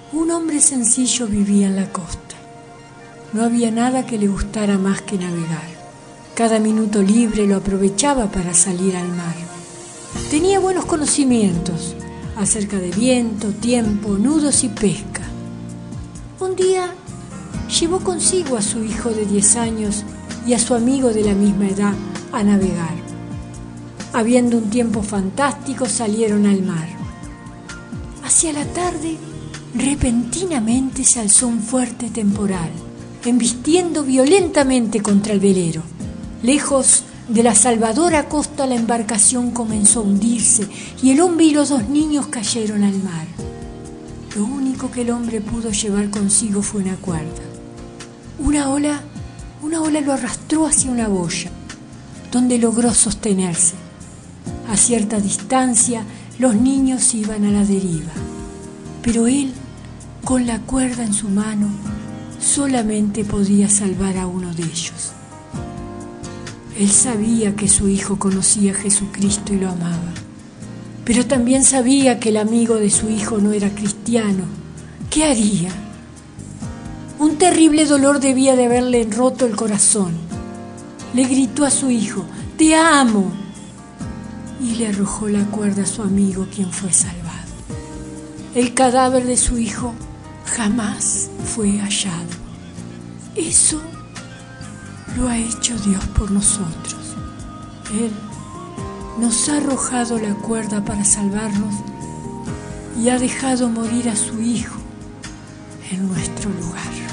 Un hombre sencillo vivía en la costa. No había nada que le gustara más que navegar. Cada minuto libre lo aprovechaba para salir al mar. Tenía buenos conocimientos acerca de viento, tiempo, nudos y pesca. Un día llevó consigo a su hijo de 10 años y a su amigo de la misma edad a navegar. Habiendo un tiempo fantástico, salieron al mar. Hacia la tarde, repentinamente se alzó un fuerte temporal, embistiendo violentamente contra el velero. Lejos de la salvadora costa, la embarcación comenzó a hundirse y el hombre y los 2 niños cayeron al mar. Lo único que el hombre pudo llevar consigo fue una cuerda. Una ola lo arrastró hacia una boya, donde logró sostenerse. A cierta distancia, los niños iban a la deriva, pero él, con la cuerda en su mano, solamente podía salvar a uno de ellos. Él sabía que su hijo conocía a Jesucristo y lo amaba, pero también sabía que el amigo de su hijo no era cristiano. ¿Qué haría? Un terrible dolor debía de haberle roto el corazón. Le gritó a su hijo: «¡Te amo!» y le arrojó la cuerda a su amigo, quien fue salvado. El cadáver de su hijo jamás fue hallado. Eso lo ha hecho Dios por nosotros. Él nos ha arrojado la cuerda para salvarnos y ha dejado morir a su hijo en nuestro lugar.